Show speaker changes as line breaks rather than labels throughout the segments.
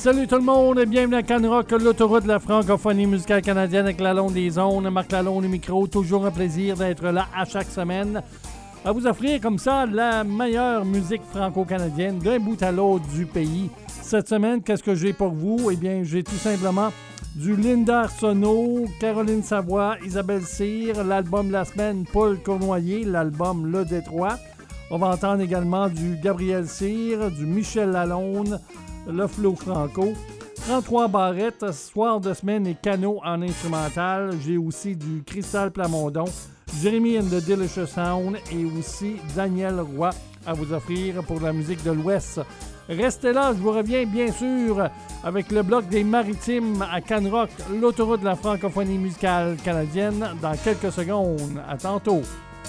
Salut tout le monde et bienvenue à Canrock, l'autoroute de la francophonie musicale canadienne avec Lalonde des ondes. Marc Lalonde au micro, toujours un plaisir d'être là à chaque semaine à vous offrir comme ça la meilleure musique franco-canadienne d'un bout à l'autre du pays. Cette semaine, qu'est-ce que j'ai pour vous? Eh bien, j'ai tout simplement du Linda Arsenault, Caroline Savoie, Isabelle Cyr, l'album de la semaine, Paul Cournoyer, l'album Le Détroit. On va entendre également du Gabriel Cyr, du Michel Lalonde, le Flo Franco, 33 barrettes, soir de semaine et canot en instrumental. J'ai aussi du Cristal Plamondon, Jérémy and the Delicious Sound et aussi Daniel Roy à vous offrir pour la musique de l'Ouest. Restez là, je vous reviens bien sûr avec le bloc des Maritimes à Canrock, l'autoroute de la francophonie musicale canadienne, dans quelques secondes. À tantôt.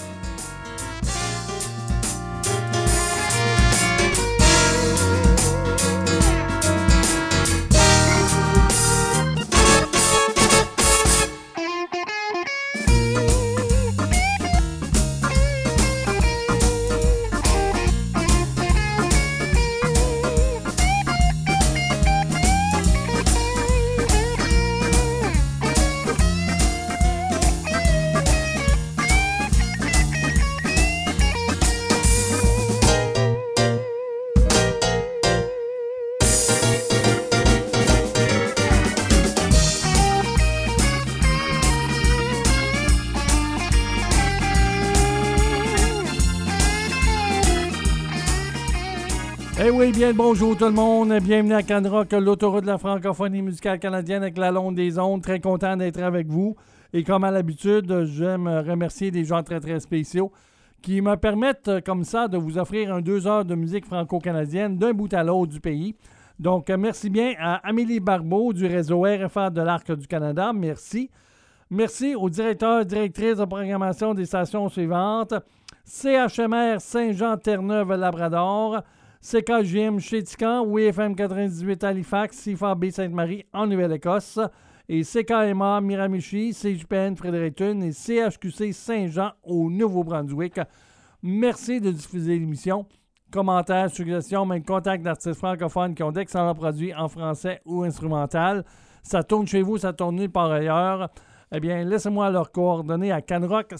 Oui, bien le bonjour tout le monde. Bienvenue à Canrock, l'autoroute de la francophonie musicale canadienne avec Lalonde des ondes. Très content d'être avec vous. Et comme à l'habitude, j'aime remercier des gens très, très spéciaux qui me permettent comme ça de vous offrir 2 heures de musique franco-canadienne d'un bout à l'autre du pays. Donc, merci bien à Amélie Barbeau du réseau RFA de l'Arc du Canada. Merci. Merci aux directeurs et directrices de programmation des stations suivantes. CHMR Saint-Jean-Terre-Neuve-Labrador, CKJM Chétican, WFM 98 Halifax, CFAB Sainte-Marie en Nouvelle-Écosse et CKMA Miramichi, CJPN Fredericton et CHQC Saint-Jean au Nouveau-Brunswick. Merci de diffuser l'émission. Commentaires, suggestions, même contacts d'artistes francophones qui ont d'excellents produits en français ou instrumental. Ça tourne chez vous, ça tourne nulle part ailleurs. Eh bien, laissez-moi leurs coordonnées à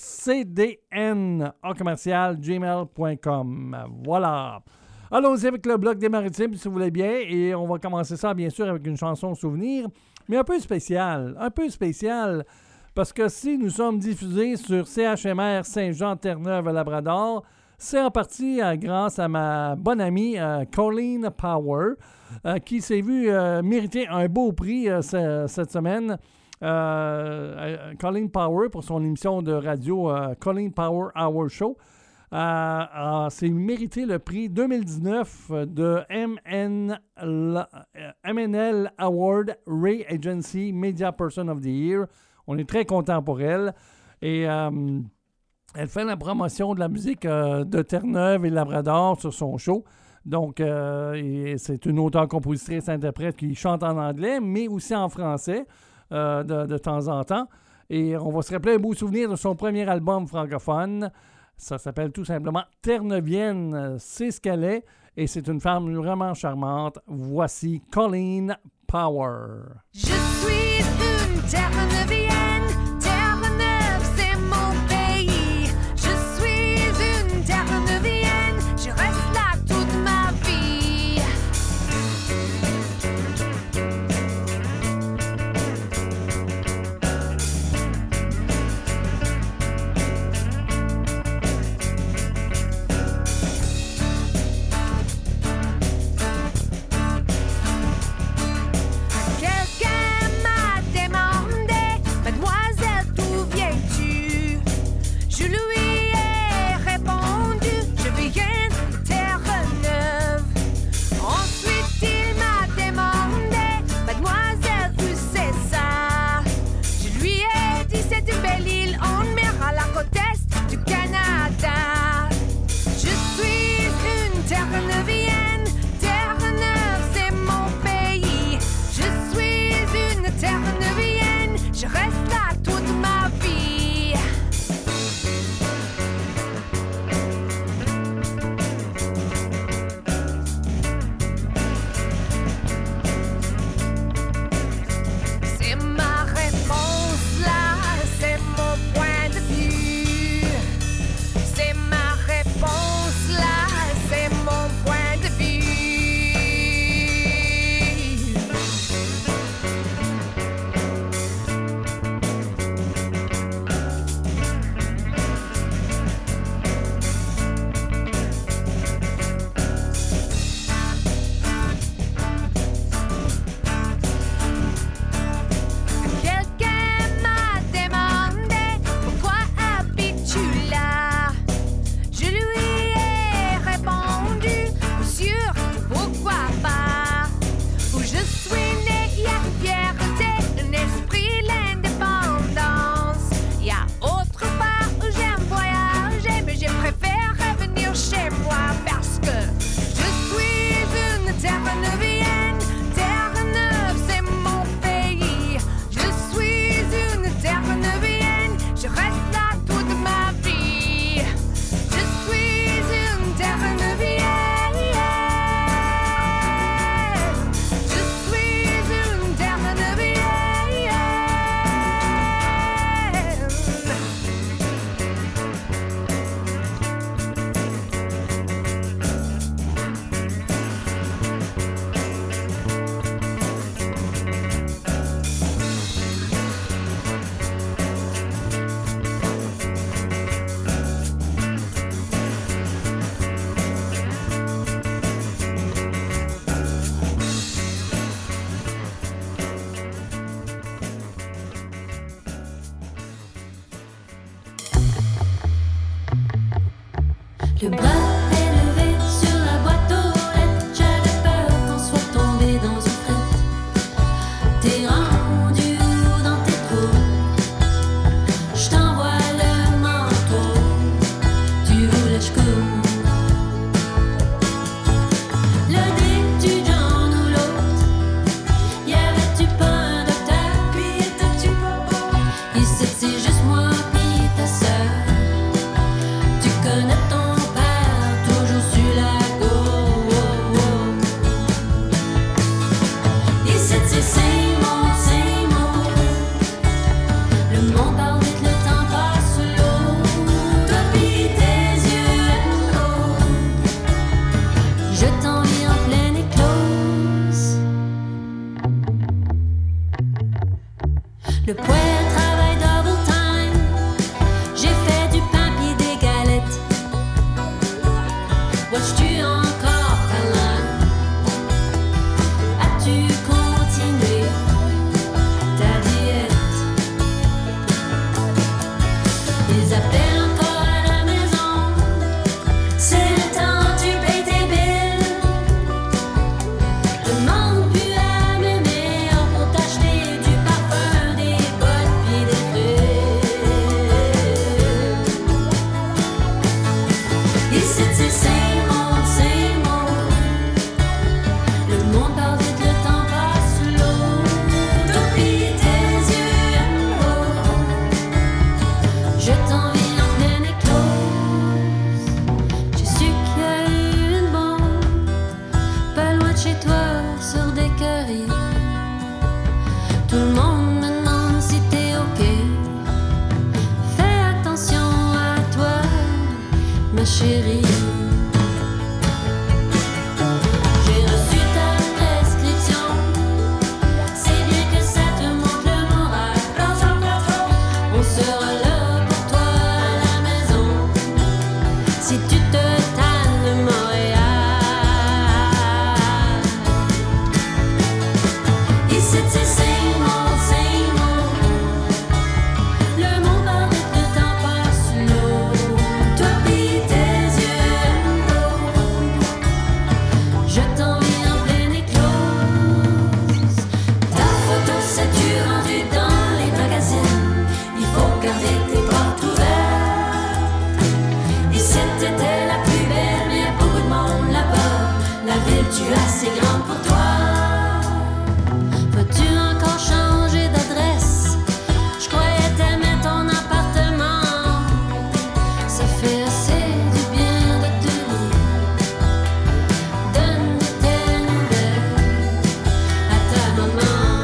canrockcdn@gmail.com. Voilà. Allons-y avec le bloc des Maritimes, si vous voulez bien, et on va commencer ça, bien sûr, avec une chanson souvenir, mais un peu spéciale, parce que si nous sommes diffusés sur CHMR Saint-Jean-Terre-Neuve-Labrador, c'est en partie grâce à ma bonne amie Colleen Power, qui s'est vue mériter un beau prix cette semaine. Colleen Power, pour son émission de radio Colleen Power Hour Show, s'est mérité le prix 2019 de MNL Award Ray Agency Media Person of the Year. On est très content pour elle. Et elle fait la promotion de la musique de Terre-Neuve et Labrador sur son show. Donc, c'est une auteure-compositrice-interprète qui chante en anglais, mais aussi en français de temps en temps. Et on va se rappeler un beau souvenir de son premier album francophone. Ça s'appelle tout simplement Terre-Neuvienne. C'est ce qu'elle est et c'est une femme vraiment charmante. Voici Colleen Power.
Je suis une Terre-Neuvienne. Terre-Neuve, c'est mon pays. Je suis une Terre-Neuvienne. Je reste là toute ma vie. Quelqu'un m'a demandé, mademoiselle,
Le bras élevé sur la boîte aux lettres, j'avais peur qu'on soit tombé dans une frette. T'es rendu où dans tes trous? Je t'envoie le manteau, tu voulais que je cours. Le d'étudiant ou l'autre, y avait-tu pas un docteur? Puis étais-tu pas beau? Ici c'est juste moi pis ta sœur. Tu connais ton père, toujours sur la go. Ici c'est same old. Le monde parle vite, le temps passe l'eau. Toi pis tes yeux hauts, je t'envie en pleine éclose. Le poêle travaille double time. J'ai fait du pain pis des galettes. Watches-tu encore ta langue? As-tu continué ta diète? Ils appellent encore à la maison. C'est le temps, tu payes tes billes. Demande plus à mes meilleurs pour t'acheter du parfum, des bottes pis des fruits. Ici c'est same old. Le monde parle vite, le temps passe l'eau. Toi pis tes yeux hauts, je t'envie en pleine éclose. J'ai su qu'il y a eu une bombe pas loin de chez toi, sur des queries. Tout le monde me demande si t'es ok. Fais attention à toi, ma chérie. J'ai reçu ta prescription. C'est bien que ça te monte le moral. On sera là pour toi à la maison si tu te tannes de Montréal. Ici c'est same old. Le monde parle vite, le temps passe l'eau. Toi pis tes yeux hauts, je t'envie en pleine éclose. Ta photo s'est-tu rendue dans les magazines? Il faut garder tes portes ouvertes. Ici t'étais la plus belle, mais y a beaucoup de monde là-bas. La ville, tu es assez grande pour toi. Vas-tu encore changer d'adresse? Je croyais t'aimer ton appartement. Ça fait assez du bien de te lire. Donne tes nouvelles à ta maman.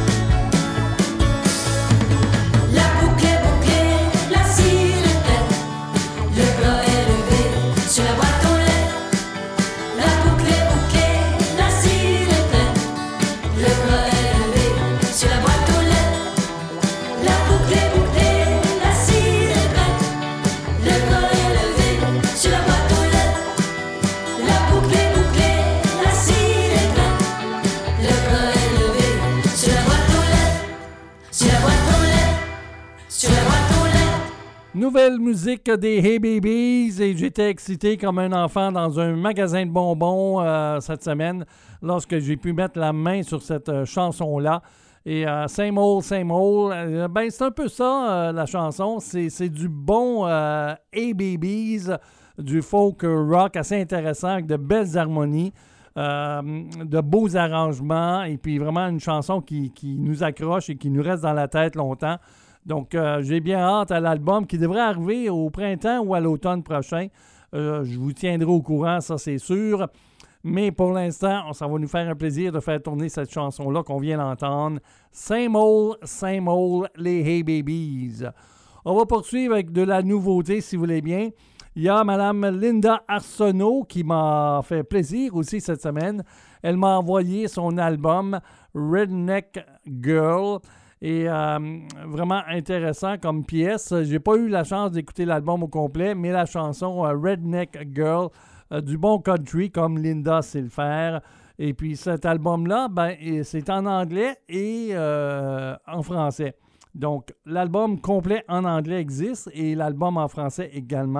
La boucle est bouclée, la cire est prête. Le plat est levé sur la boîte aux lettres. La boucle est bouclée, la cire est prête. Le plat est levé sur la boîte aux lettres. La boucle est bouclée, la cire est prête. Le plat est levé sur la boîte aux lettres. La boucle est bouclée, la cire est prête. Le plat est levé sur la boîte aux lettres. Sur la boîte aux lettres. Sur la boîte aux lettres.
Nouvelle musique des Hey Babies et j'étais excité comme un enfant dans un magasin de bonbons cette semaine lorsque j'ai pu mettre la main sur cette chanson-là. Et Same Old, ben c'est un peu ça la chanson. C'est du bon Hey Babies, du folk rock assez intéressant avec de belles harmonies, de beaux arrangements et puis vraiment une chanson qui nous accroche et qui nous reste dans la tête longtemps. Donc, j'ai bien hâte à l'album qui devrait arriver au printemps ou à l'automne prochain. Je vous tiendrai au courant, ça c'est sûr. Mais pour l'instant, ça va nous faire un plaisir de faire tourner cette chanson-là qu'on vient d'entendre. Same old, les Hey Babies. On va poursuivre avec de la nouveauté, si vous voulez bien. Il y a Mme Linda Arsenault qui m'a fait plaisir aussi cette semaine. Elle m'a envoyé son album Redneck Girl. Et vraiment intéressant comme pièce. J'ai pas eu la chance d'écouter l'album au complet, mais la chanson Redneck Girl, du bon country comme Linda sait le faire. Et puis cet album-là, ben, c'est en anglais et en français. Donc l'album complet en anglais existe et l'album en français également.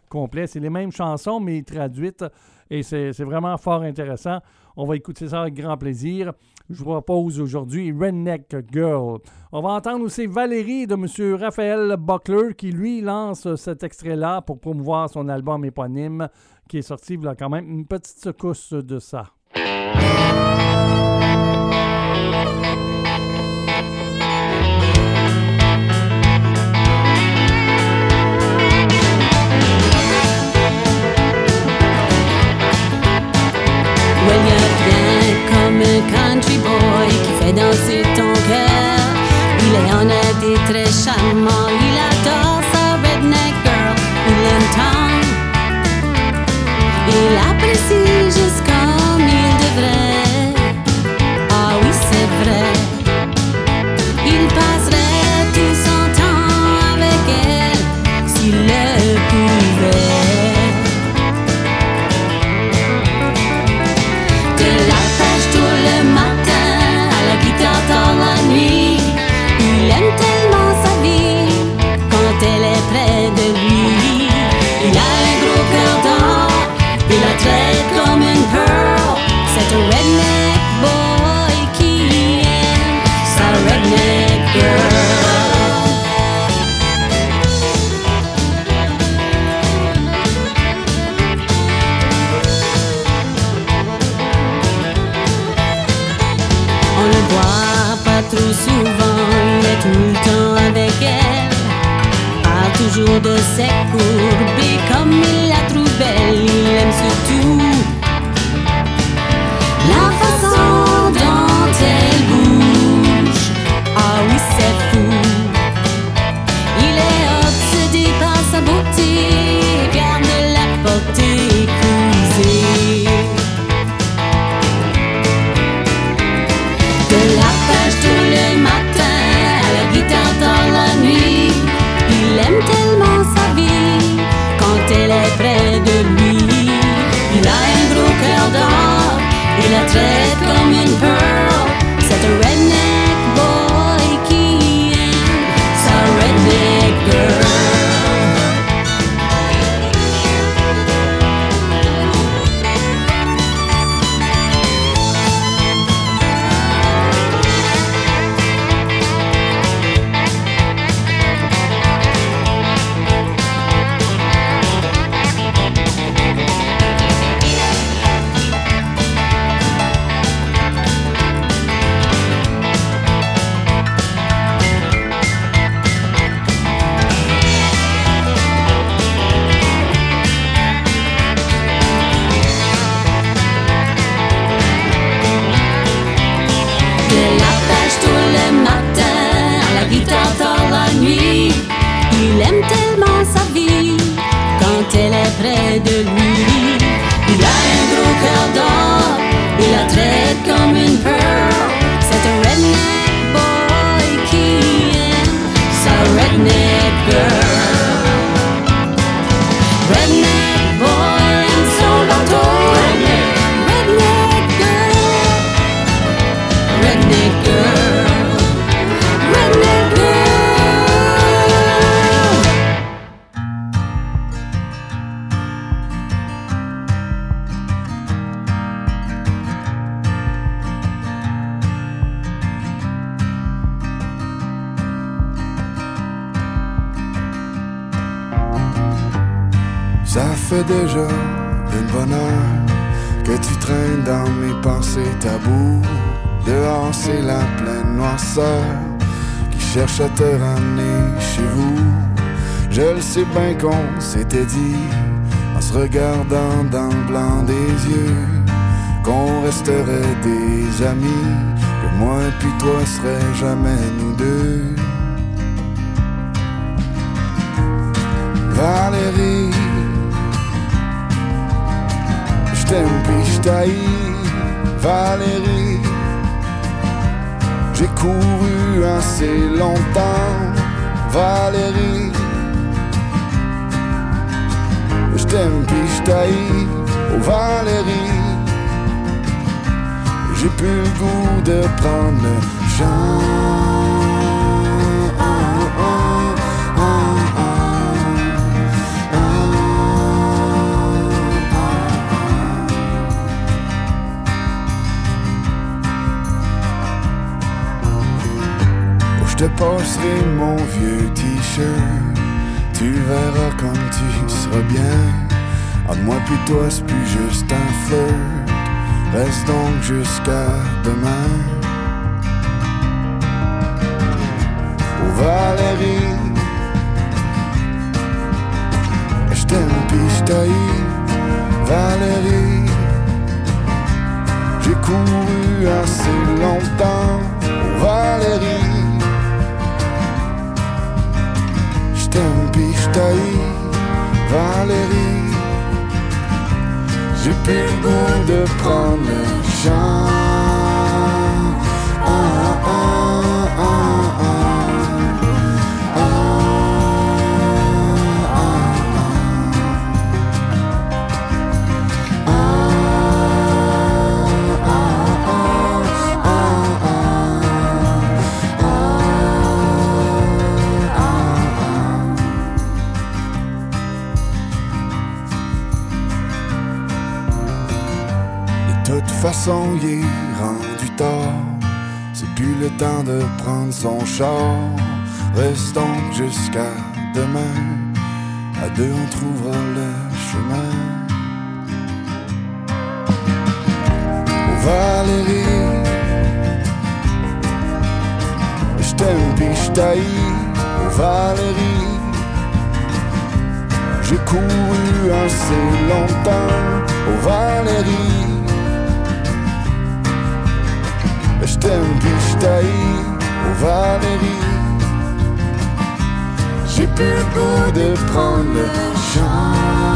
complet. C'est les mêmes chansons, mais traduites. Et c'est vraiment fort intéressant. On va écouter ça avec grand plaisir. Je vous propose aujourd'hui Redneck Girl. On va entendre aussi Valérie de M. Raphaël Buckler qui, lui, lance cet extrait-là pour promouvoir son album éponyme qui est sorti il y a quand même une petite secousse de ça.
Comme un country boy qui fait danser ton cœur. Il est honnête et très charmant. Il adore sa redneck girl. Il aime tant. Il apprécie juste comme il devrait. Ah oui, c'est vrai. Il passerait tout son temps avec elle s'il le pouvait. Il aime tellement sa vie quand elle est près de lui. Il a un gros cœur d'or, il la traite comme une pearl. C'est un redneck boy qui aime sa redneck girl. On le voit pas trop souvent, il est tout le temps avec elle. Parle toujours de ses courbes et comme il la trouve belle, il aime surtout la façon dont elle bouge. Ah oui, c'est fou. Il est obsédé par sa beauté, fier de la porter épousée. De la pêche tout le matin, à la guitare dans la nuit. Il aime tellement sa vie, quand elle est près de lui. Il a un gros cœur d'or, il la traite comme une pearl. C'est un redneck boy qui aime sa redneck girl. Il aime tellement sa vie quand elle est près de lui. Il a un gros cœur d'or, il la traite comme une pearl. C'est un redneck boy qui aime sa redneck girl. Redneck boy aime son bateau. Redneck girl. Redneck girl. Redneck girl.
Ça fait déjà une bonne heure que tu traînes dans mes pensées tabous. Dehors c'est la pleine noirceur qui cherche à te ramener chez vous. Je le sais bien qu'on s'était dit, en se regardant dans le blanc des yeux, qu'on resterait des amis, que moi et puis toi serait jamais nous deux. Valérie, j't'aime pis j't'haïs, Valérie. J'ai couru assez longtemps, Valérie. J't'aime pis j't'haïs, oh Valérie. J'ai plus le goût de prendre le champ. Je te passerai mon vieux t-shirt, tu verras comme tu seras bien. Entre moi puis toi c'est plus juste un flirt, reste donc jusqu'à demain. Oh Valérie, je t'aime pis je t'haïs, Valérie. J'ai couru assez longtemps, oh Valérie. Je t'aime pis je t'haïs, Valérie. J'ai plus le goût de prendre le champ. De toute façon, il est rendu tard. C'est plus le temps de prendre son char. Reste donc jusqu'à demain. À deux, on trouvera le chemin. Oh Valérie, je t'aime pis je t'haïs. Oh Valérie, j'ai couru assez longtemps. Oh Valérie, je t'aime pis je t'haïs, oh Valérie. J'ai plus le goût de prendre le champ.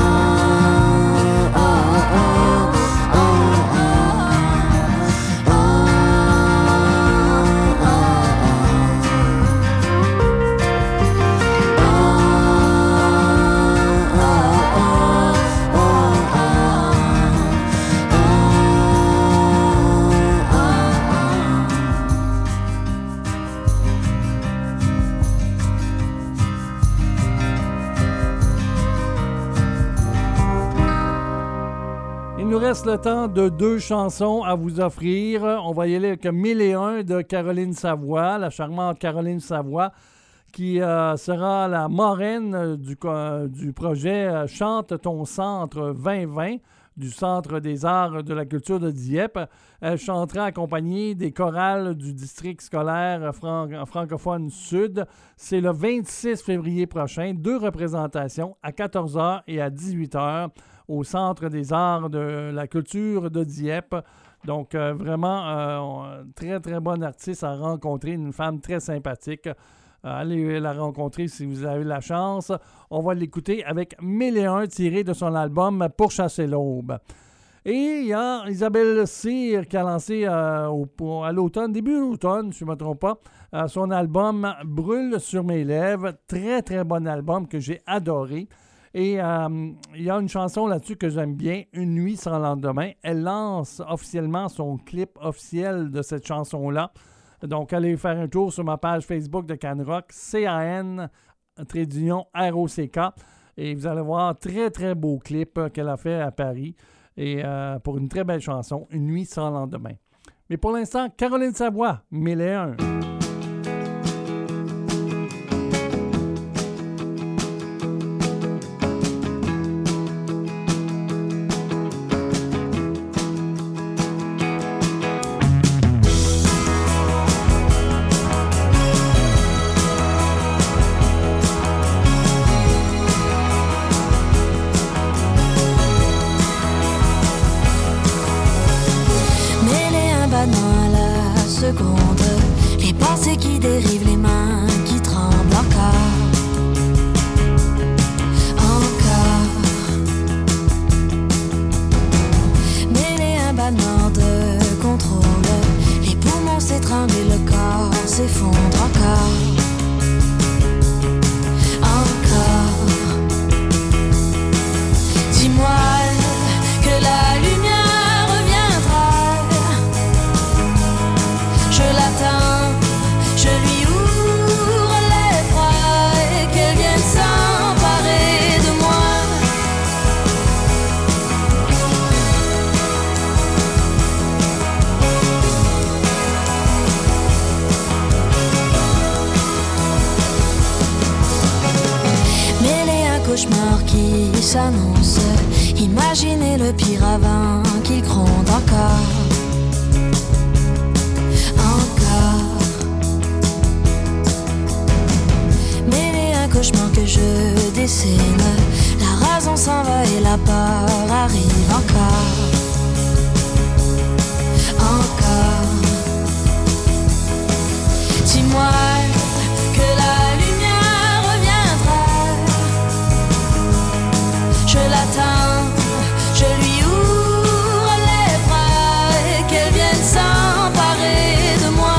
Il nous reste le temps de 2 chansons à vous offrir. On va y aller avec 1001 de Caroline Savoie, la charmante Caroline Savoie, qui sera la marraine du projet Chante ton centre 2020 du Centre des arts de la culture de Dieppe. Elle chantera accompagnée des chorales du district scolaire francophone sud. C'est le 26 février prochain, 2 représentations à 14h et à 18h au Centre des arts de la culture de Dieppe. Donc, vraiment, très, très bonne artiste à rencontrer, une femme très sympathique. Allez la rencontrer si vous avez la chance. On va l'écouter avec 1001 tiré de son album Pour chasser l'aube. Et il y a Isabelle Cyr qui a lancé à l'automne, début de l'automne, si je ne me trompe pas, son album Brûle sur mes lèvres. Très, très bon album que j'ai adoré. Et il y a une chanson là-dessus que j'aime bien, Une nuit sans lendemain. Elle lance officiellement son clip officiel de cette chanson-là. Donc, allez faire un tour sur ma page Facebook de Canrock, CAN-ROCK. Et vous allez voir un très, très beau clip qu'elle a fait à Paris. Et pour une très belle chanson, Une nuit sans lendemain. Mais pour l'instant, Caroline Savoie, 1001.
Les pensées cauchemar qui s'annonce. Imaginez le pire avant qu'il gronde encore. Encore. Mêlé un cauchemar que je dessine. La raison s'en va et la peur arrive encore. Encore. Dis-moi que la lumière reviendra. Je l'attends, je lui ouvre les bras et qu'elle vienne s'emparer de moi.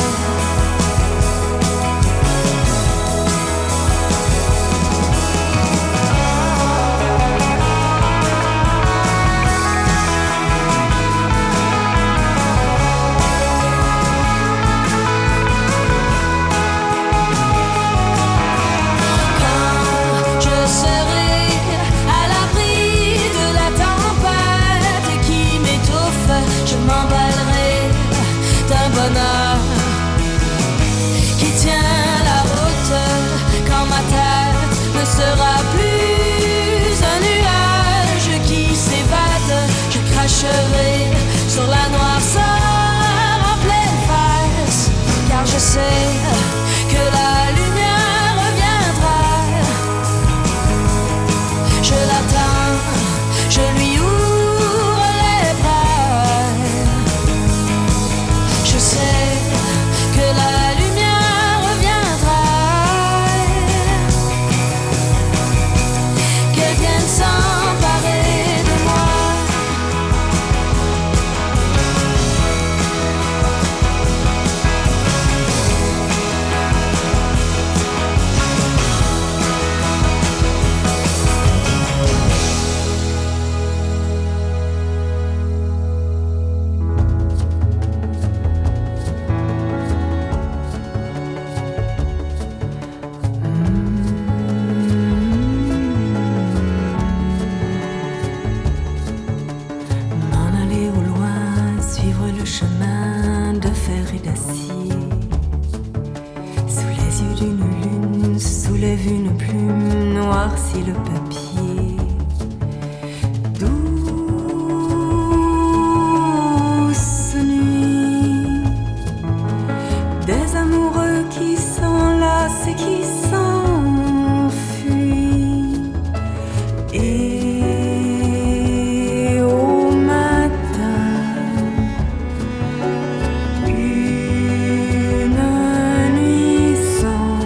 Qui tient la route quand ma tête ne sera plus un nuage qui s'évade. Je cracherai sur la noirceur en pleine face, car je sais que la lumière reviendra. Je l'attends, je lui ouvre les bras. Je sais que la lumière reviendra, qu'elle vienne s'emparer de moi. Une plume noircit le papier. Douce nuit, des amoureux qui s'enlacent et qui s'enfuient. Et au matin, une nuit sans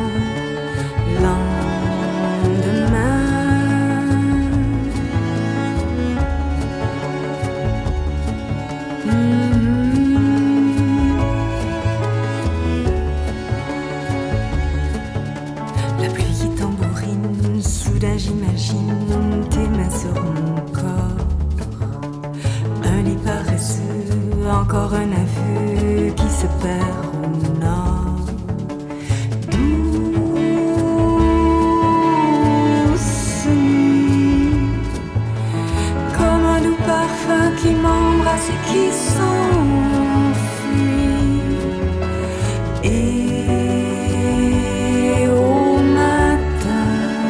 j'imagine tes mains sur mon corps. Un lit paresseux, encore un aveu qui se perd au nord. Douce nuit, comme un doux parfum qui m'embrasse et qui s'enfuit. Et au matin,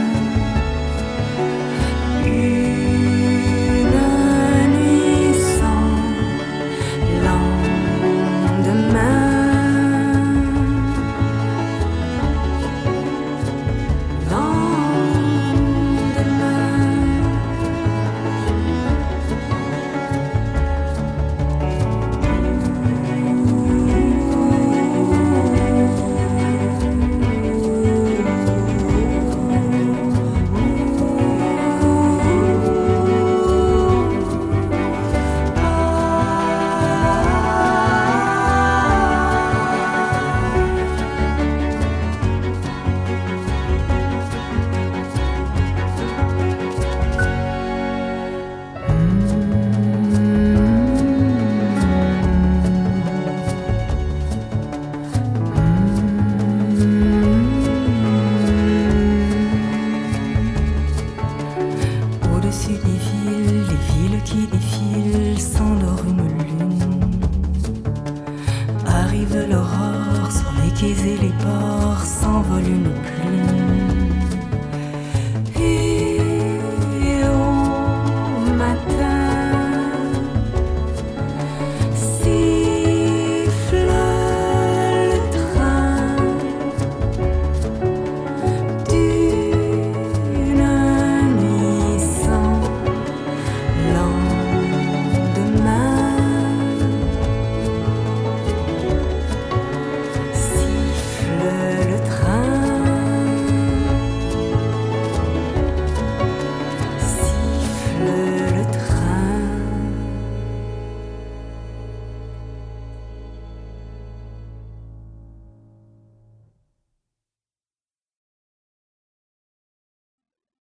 quais et les ports s'envole une plume. Et mer.